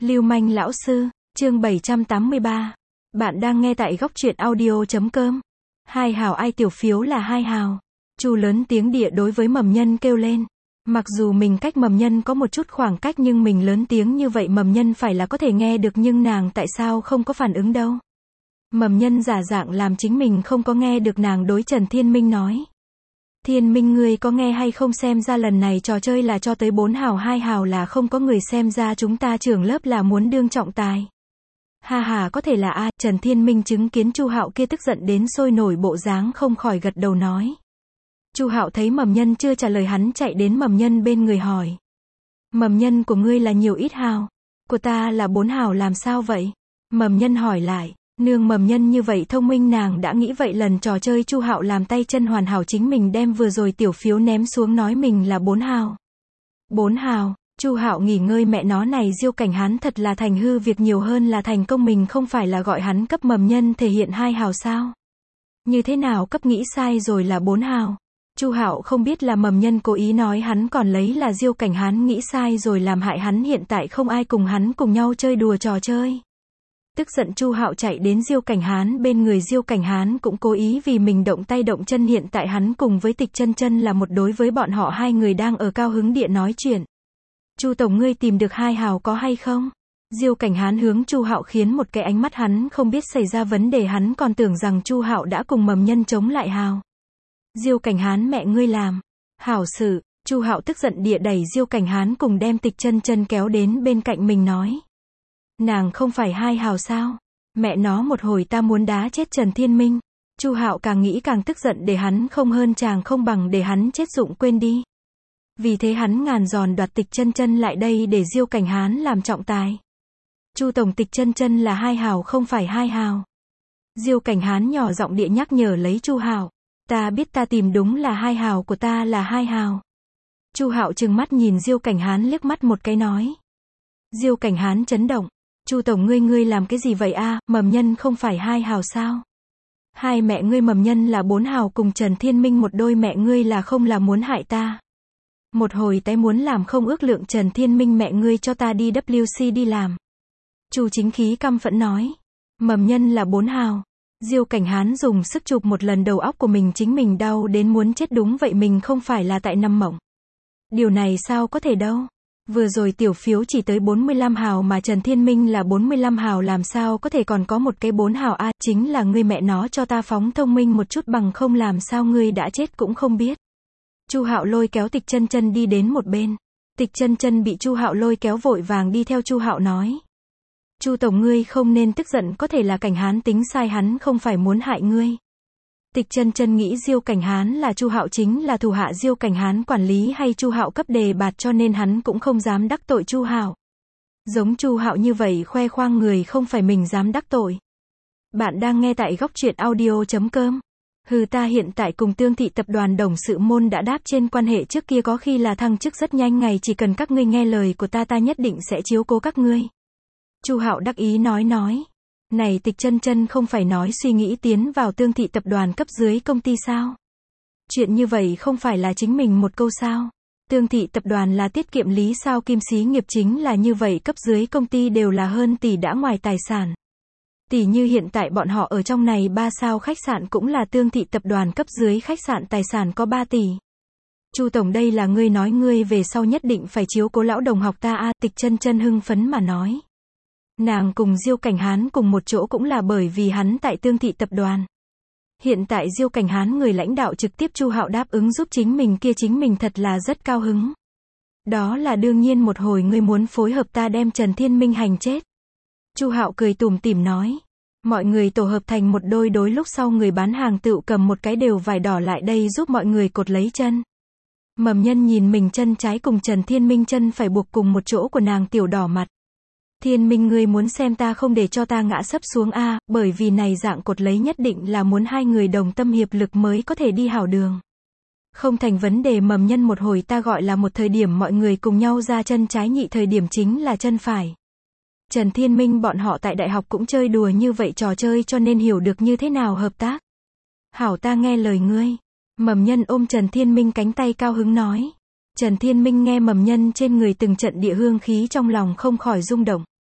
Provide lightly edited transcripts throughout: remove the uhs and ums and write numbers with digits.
Lưu manh lão sư, chương 783. Bạn đang nghe tại góc truyện audio.com. Hai hào ai tiểu phiếu là hai hào. Chu lớn tiếng địa đối với mầm nhân kêu lên. Mặc dù mình cách mầm nhân có một chút khoảng cách nhưng mình lớn tiếng như vậy mầm nhân phải là có thể nghe được nhưng nàng tại sao không có phản ứng đâu. Mầm nhân giả dạng làm chính mình không có nghe được nàng đối Trần Thiên Minh nói. Thiên Minh ngươi có nghe hay không xem ra lần này trò chơi là cho tới 4 hào 2 hào là không có người xem ra chúng ta trưởng lớp là muốn đương trọng tài. Ha ha có thể là a Trần Thiên Minh chứng kiến Chu Hạo kia tức giận đến sôi nổi bộ dáng không khỏi gật đầu nói. Chu Hạo thấy mầm nhân chưa trả lời hắn chạy đến mầm nhân bên người hỏi. Mầm nhân của ngươi là nhiều ít hào? Của ta là 4 hào làm sao vậy? Mầm nhân hỏi lại. Nương mầm nhân như vậy thông minh nàng đã nghĩ vậy lần trò chơi Chu Hạo làm tay chân hoàn hảo chính mình đem vừa rồi tiểu phiếu ném xuống nói mình là 4 hào. 4 hào, Chu Hạo nghỉ ngơi mẹ nó này Diêu Cảnh Hán thật là thành hư việc nhiều hơn là thành công mình không phải là gọi hắn cấp mầm nhân thể hiện 2 hào sao? Như thế nào cấp nghĩ sai rồi là 4 hào? Chu Hạo không biết là mầm nhân cố ý nói hắn còn lấy là Diêu Cảnh Hán nghĩ sai rồi làm hại hắn hiện tại không ai cùng hắn cùng nhau chơi đùa trò chơi. Tức giận Chu Hạo chạy đến Diêu Cảnh Hán bên người Diêu Cảnh Hán cũng cố ý vì mình động tay động chân hiện tại hắn cùng với Tịch Chân Chân là một đối với bọn họ hai người đang ở cao hứng địa nói chuyện. Chu tổng ngươi tìm được 2 hào có hay không? Diêu Cảnh Hán hướng Chu Hạo khiến một cái ánh mắt hắn không biết xảy ra vấn đề hắn còn tưởng rằng Chu Hạo đã cùng mầm nhân chống lại hào. Diêu Cảnh Hán mẹ ngươi làm. Hảo sự, Chu Hạo tức giận địa đẩy Diêu Cảnh Hán cùng đem Tịch Chân Chân kéo đến bên cạnh mình nói. Nàng không phải 2 hào sao? Mẹ nó một hồi ta muốn đá chết Trần Thiên Minh. Chu Hạo càng nghĩ càng tức giận để hắn không hơn chàng không bằng để hắn chết dụng quên đi. Vì thế hắn ngàn giòn đoạt Tịch Chân Chân lại đây để Diêu Cảnh Hán làm trọng tài. Chu tổng Tịch Chân Chân là 2 hào không phải 2 hào. Diêu Cảnh Hán nhỏ giọng địa nhắc nhở lấy Chu Hạo. Ta biết ta tìm đúng là 2 hào của ta là 2 hào. Chu Hạo trừng mắt nhìn Diêu Cảnh Hán liếc mắt một cái nói. Diêu Cảnh Hán chấn động. Chu tổng ngươi làm cái gì vậy a? Mầm nhân không phải 2 hào sao? Hai mẹ ngươi mầm nhân là 4 hào cùng Trần Thiên Minh một đôi mẹ ngươi là không là muốn hại ta. Một hồi tái muốn làm không ước lượng Trần Thiên Minh mẹ ngươi cho ta đi WC đi làm. Chu Chính Khí căm phẫn nói. Mầm nhân là 4 hào. Diêu Cảnh Hán dùng sức chụp một lần đầu óc của mình chính mình đau đến muốn chết đúng vậy mình không phải là tại nằm mộng. Điều này sao có thể đâu. Vừa rồi tiểu phiếu chỉ tới 45 hào mà Trần Thiên Minh là 45 hào làm sao có thể còn có một cái 4 hào a chính là ngươi mẹ nó cho ta phóng thông minh một chút bằng không làm sao ngươi đã chết cũng không biết. Chu Hạo lôi kéo Tịch Chân Chân đi đến một bên. Tịch Chân Chân bị Chu Hạo lôi kéo vội vàng đi theo Chu Hạo nói. Chu tổng ngươi không nên tức giận có thể là Cảnh Hán tính sai hắn không phải muốn hại ngươi. Tịch Chân Chân nghĩ Diêu Cảnh Hán là Chu Hạo chính là thủ hạ Diêu Cảnh Hán quản lý hay Chu Hạo cấp đề bạt cho nên hắn cũng không dám đắc tội Chu Hạo. Giống Chu Hạo như vậy khoe khoang người không phải mình dám đắc tội. Bạn đang nghe tại góc truyện audio.com. Hừ ta hiện tại cùng Tương Thị tập đoàn đồng sự môn đã đáp trên quan hệ trước kia có khi là thăng chức rất nhanh ngày chỉ cần các ngươi nghe lời của ta nhất định sẽ chiếu cố các ngươi. Chu Hạo đắc ý nói. Này Tịch Chân Chân không phải nói suy nghĩ tiến vào Tương Thị tập đoàn cấp dưới công ty sao? Chuyện như vậy không phải là chính mình một câu sao? Tương Thị tập đoàn là tiết kiệm lý sao kim xí nghiệp chính là như vậy cấp dưới công ty đều là hơn tỷ đã ngoài tài sản. Tỷ như hiện tại bọn họ ở trong này 3 sao khách sạn cũng là Tương Thị tập đoàn cấp dưới khách sạn tài sản có 3 tỷ. Chu tổng đây là ngươi nói ngươi về sau nhất định phải chiếu cố lão đồng học ta a Tịch Chân Chân hưng phấn mà nói. Nàng cùng Diêu Cảnh Hán cùng một chỗ cũng là bởi vì hắn tại Tương Thị tập đoàn. Hiện tại Diêu Cảnh Hán người lãnh đạo trực tiếp Chu Hạo đáp ứng giúp chính mình kia chính mình thật là rất cao hứng. Đó là đương nhiên một hồi ngươi muốn phối hợp ta đem Trần Thiên Minh hành chết. Chu Hạo cười tủm tỉm nói. Mọi người tổ hợp thành một đôi đối lúc sau người bán hàng tựu cầm một cái đều vải đỏ lại đây giúp mọi người cột lấy chân. Mầm nhân nhìn mình chân trái cùng Trần Thiên Minh chân phải buộc cùng một chỗ của nàng tiểu đỏ mặt. Thiên Minh ngươi muốn xem ta không để cho ta ngã sấp xuống a bởi vì này dạng cột lấy nhất định là muốn hai người đồng tâm hiệp lực mới có thể đi hảo đường. Không thành vấn đề mầm nhân một hồi ta gọi là một thời điểm mọi người cùng nhau ra chân trái nhị thời điểm chính là chân phải. Trần Thiên Minh bọn họ tại đại học cũng chơi đùa như vậy trò chơi cho nên hiểu được như thế nào hợp tác. Hảo ta nghe lời ngươi. Mầm nhân ôm Trần Thiên Minh cánh tay cao hứng nói. Trần Thiên Minh nghe mầm nhân trên người từng trận địa hương khí trong lòng không khỏi rung động.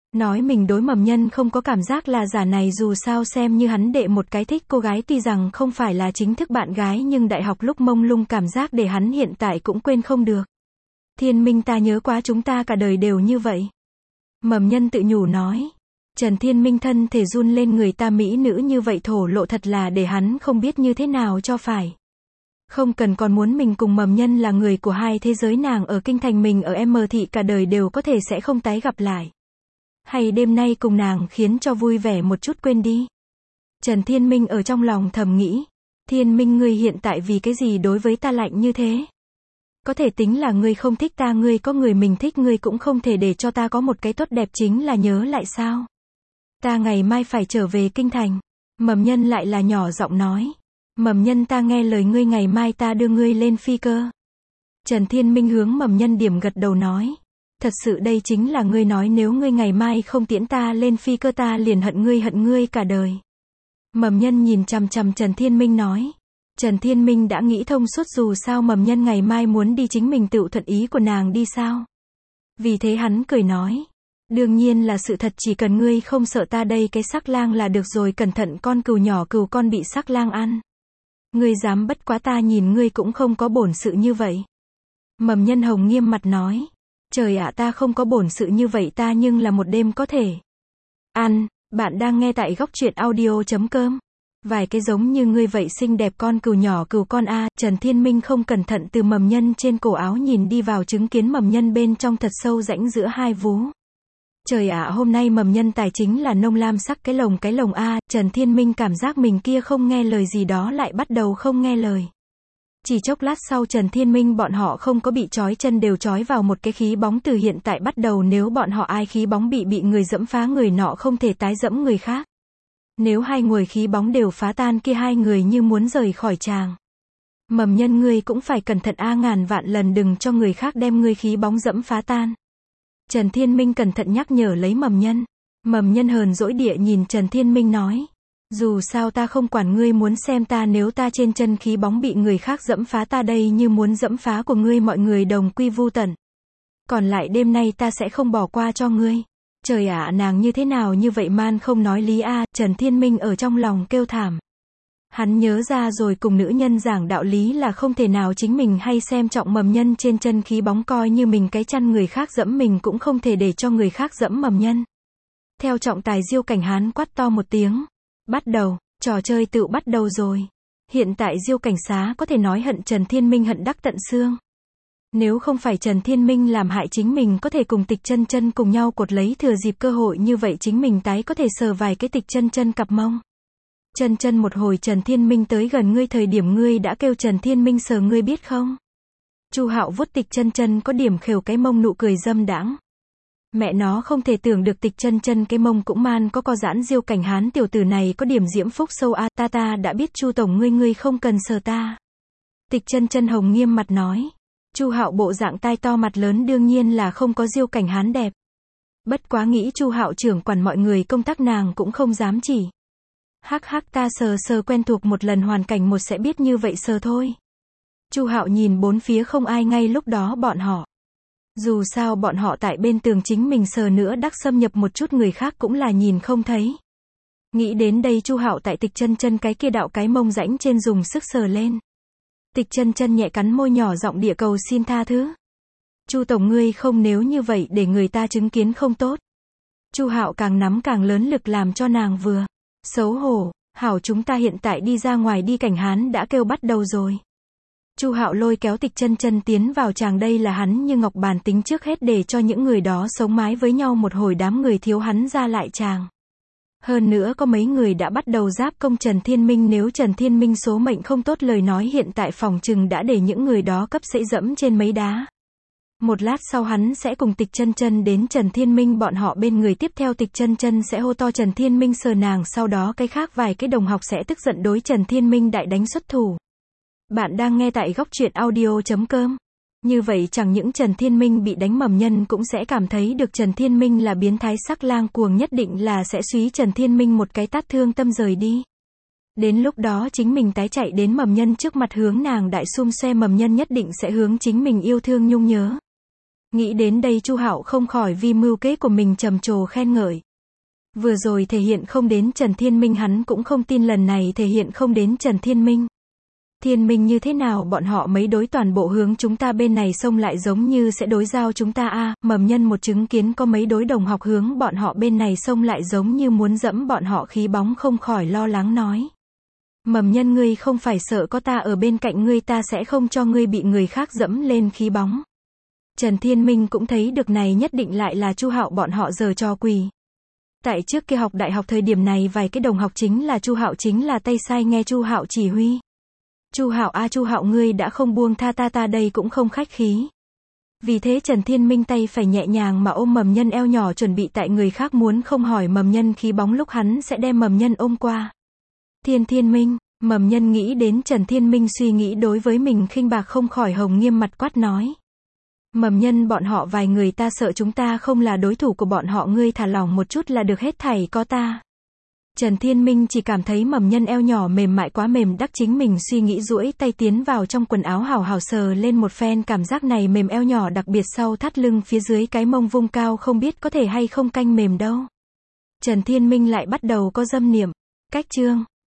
Nói mình đối Mầm Nhân không có cảm giác là giả này, dù sao xem như hắn đệ một cái thích cô gái, tuy rằng không phải là chính thức bạn gái nhưng đại học lúc mông lung cảm giác để hắn hiện tại cũng quên không được. Thiên Minh, ta nhớ quá, chúng ta cả đời đều như vậy. Mầm Nhân tự nhủ nói. Trần Thiên Minh thân thể run lên, người ta mỹ nữ như vậy thổ lộ thật là để hắn không biết như thế nào cho phải. Không cần còn muốn mình cùng Mầm Nhân là người của hai thế giới, nàng ở kinh thành, mình ở M thị, cả đời đều có thể sẽ không tái gặp lại. Hay đêm nay cùng nàng khiến cho vui vẻ một chút quên đi. Trần Thiên Minh ở trong lòng thầm nghĩ. Thiên Minh, ngươi hiện tại vì cái gì đối với ta lạnh như thế? Có thể tính là ngươi không thích ta, ngươi có người mình thích, ngươi cũng không thể để cho ta có một cái tốt đẹp chính là nhớ lại sao? Ta ngày mai phải trở về kinh thành. Mầm Nhân lại là nhỏ giọng nói. Mầm Nhân, ta nghe lời ngươi, ngày mai ta đưa ngươi lên phi cơ. Trần Thiên Minh hướng Mầm Nhân điểm gật đầu nói. Thật sự đây chính là ngươi nói, nếu ngươi ngày mai không tiễn ta lên phi cơ ta liền hận ngươi cả đời. Mầm Nhân nhìn chằm chằm Trần Thiên Minh nói. Trần Thiên Minh đã nghĩ thông suốt, dù sao Mầm Nhân ngày mai muốn đi, chính mình tự thuận ý của nàng đi sao. Vì thế hắn cười nói. Đương nhiên là sự thật, chỉ cần ngươi không sợ ta đây cái sắc lang là được rồi, cẩn thận con cừu nhỏ cừu con bị sắc lang ăn. Ngươi dám, bất quá ta nhìn ngươi cũng không có bổn sự như vậy. Mầm Nhân hồng nghiêm mặt nói. Trời ạ, ta không có bổn sự như vậy, ta nhưng là một đêm có thể ăn. Bạn đang nghe tại góc truyện audio.com. Vài cái giống như ngươi vậy xinh đẹp con cừu nhỏ cừu con a. Trần Thiên Minh không cẩn thận từ Mầm Nhân trên cổ áo nhìn đi vào, chứng kiến Mầm Nhân bên trong thật sâu rãnh giữa hai vú. Trời ạ, hôm nay Mầm Nhân tài chính là nông lam sắc cái lồng a. Trần Thiên Minh cảm giác mình kia không nghe lời gì đó lại bắt đầu không nghe lời. Chỉ chốc lát sau Trần Thiên Minh bọn họ không có bị trói chân, đều trói vào một cái khí bóng, từ hiện tại bắt đầu nếu bọn họ ai khí bóng bị người dẫm phá, người nọ không thể tái dẫm người khác. Nếu hai người khí bóng đều phá tan kia hai người như muốn rời khỏi tràng. Mầm Nhân, ngươi cũng phải cẩn thận a, ngàn vạn lần đừng cho người khác đem ngươi khí bóng dẫm phá tan. Trần Thiên Minh cẩn thận nhắc nhở lấy Mầm Nhân. Mầm Nhân hờn dỗi địa nhìn Trần Thiên Minh nói. Dù sao ta không quản, ngươi muốn xem ta nếu ta trên chân khí bóng bị người khác dẫm phá, ta đây như muốn dẫm phá của ngươi, mọi người đồng quy vu tận. Còn lại đêm nay ta sẽ không bỏ qua cho ngươi. Trời ạ, nàng như thế nào như vậy, man không nói lý a. Trần Thiên Minh ở trong lòng kêu thảm. Hắn nhớ ra rồi, cùng nữ nhân giảng đạo lý là không thể nào, chính mình hay xem trọng Mầm Nhân trên chân khí bóng, coi như mình cái chăn người khác dẫm mình cũng không thể để cho người khác dẫm Mầm Nhân. Theo trọng tài Diêu Cảnh Hán quát to một tiếng. Bắt đầu, trò chơi tự bắt đầu rồi. Hiện tại Diêu Cảnh Xá có thể nói hận Trần Thiên Minh hận đắc tận xương. Nếu không phải Trần Thiên Minh làm hại chính mình, có thể cùng Tịch Chân Chân cùng nhau cột lấy, thừa dịp cơ hội như vậy chính mình tái có thể sờ vài cái Tịch Chân Chân cặp mông. Chân Chân, một hồi Trần Thiên Minh tới gần ngươi thời điểm ngươi đã kêu Trần Thiên Minh sờ ngươi biết không? Chu Hạo vuốt Tịch Chân Chân có điểm khều cái mông, nụ cười dâm đãng. Mẹ nó không thể tưởng được Tịch Chân Chân cái mông cũng man có co giãn. Diêu Cảnh Hán tiểu tử này có điểm diễm phúc sâu a. Ta đã biết Chu tổng, ngươi không cần sờ ta. Tịch Chân Chân hồng nghiêm mặt nói. Chu Hạo bộ dạng tai to mặt lớn đương nhiên là không có Diêu Cảnh Hán đẹp. Bất quá nghĩ Chu Hạo trưởng quản mọi người công tác nàng cũng không dám chỉ. Hắc hắc, ta sờ quen thuộc một lần hoàn cảnh một sẽ biết như vậy sờ thôi. Chu Hạo nhìn bốn phía không ai, ngay lúc đó bọn họ. Dù sao bọn họ tại bên tường, chính mình sờ nữa đắc xâm nhập một chút người khác cũng là nhìn không thấy. Nghĩ đến đây Chu Hạo tại Tịch Chân Chân cái kia đạo cái mông rãnh trên dùng sức sờ lên. Tịch Chân Chân nhẹ cắn môi nhỏ giọng địa cầu xin tha thứ. Chu tổng, ngươi không, nếu như vậy để người ta chứng kiến không tốt. Chu Hạo càng nắm càng lớn lực làm cho nàng vừa xấu hổ. Hảo, chúng ta hiện tại đi ra ngoài đi, Cảnh Hán đã kêu bắt đầu rồi. Chu Hạo lôi kéo Tịch Chân Chân tiến vào tràng, đây là hắn như ngọc bàn tính trước hết để cho những người đó sống mái với nhau một hồi, đám người thiếu hắn ra lại tràng. Hơn nữa có mấy người đã bắt đầu giáp công Trần Thiên Minh, nếu Trần Thiên Minh số mệnh không tốt lời nói hiện tại phòng trừng đã để những người đó cấp sẫy dẫm trên mấy đá. Một lát sau hắn sẽ cùng Tịch Chân Chân đến Trần Thiên Minh bọn họ bên người, tiếp theo Tịch Chân Chân sẽ hô to Trần Thiên Minh sờ nàng, sau đó cái khác vài cái đồng học sẽ tức giận đối Trần Thiên Minh đại đánh xuất thủ. Bạn đang nghe tại góc truyện audio.com. Như vậy chẳng những Trần Thiên Minh bị đánh, Mầm Nhân cũng sẽ cảm thấy được Trần Thiên Minh là biến thái sắc lang cuồng, nhất định là sẽ súy Trần Thiên Minh một cái tát thương tâm rời đi. Đến lúc đó chính mình tái chạy đến Mầm Nhân trước mặt hướng nàng đại xum xoe, Mầm Nhân nhất định sẽ hướng chính mình yêu thương nhung nhớ. Nghĩ đến đây Chu Hạo không khỏi vì mưu kế của mình trầm trồ khen ngợi. Vừa rồi thể hiện không đến Trần Thiên Minh hắn cũng không tin lần này thể hiện không đến Trần Thiên Minh. Thiên Minh như thế nào bọn họ mấy đối toàn bộ hướng chúng ta bên này xông lại giống như sẽ đối giao chúng ta a. Mầm Nhân một chứng kiến có mấy đối đồng học hướng bọn họ bên này xông lại giống như muốn dẫm bọn họ khí bóng không khỏi lo lắng nói. Mầm Nhân ngươi không phải sợ có ta ở bên cạnh ngươi ta sẽ không cho ngươi bị người khác dẫm lên khí bóng. Trần Thiên Minh cũng thấy được này nhất định lại là Chu Hạo bọn họ giở trò quỷ. Tại trước kia học đại học thời điểm này vài cái đồng học chính là Chu Hạo chính là tay sai nghe Chu Hạo chỉ huy. Chu Hạo a Chu Hạo ngươi đã không buông tha ta đây cũng không khách khí. Vì thế Trần Thiên Minh tay phải nhẹ nhàng mà ôm Mầm Nhân eo nhỏ chuẩn bị tại người khác muốn không hỏi Mầm Nhân khí bóng lúc hắn sẽ đem Mầm Nhân ôm qua. Thiên Minh, Mầm Nhân nghĩ đến Trần Thiên Minh suy nghĩ đối với mình khinh bạc không khỏi hồng nghiêm mặt quát nói. Mầm Nhân bọn họ vài người ta sợ chúng ta không là đối thủ của bọn họ ngươi thả lỏng một chút là được hết thảy có ta. Trần Thiên Minh chỉ cảm thấy Mầm Nhân eo nhỏ mềm mại quá mềm đắc chính mình suy nghĩ duỗi tay tiến vào trong quần áo hào hào sờ lên một phen cảm giác này mềm eo nhỏ đặc biệt sau thắt lưng phía dưới cái mông vung cao không biết có thể hay không canh mềm đâu. Trần Thiên Minh lại bắt đầu có dâm niệm. Cách chương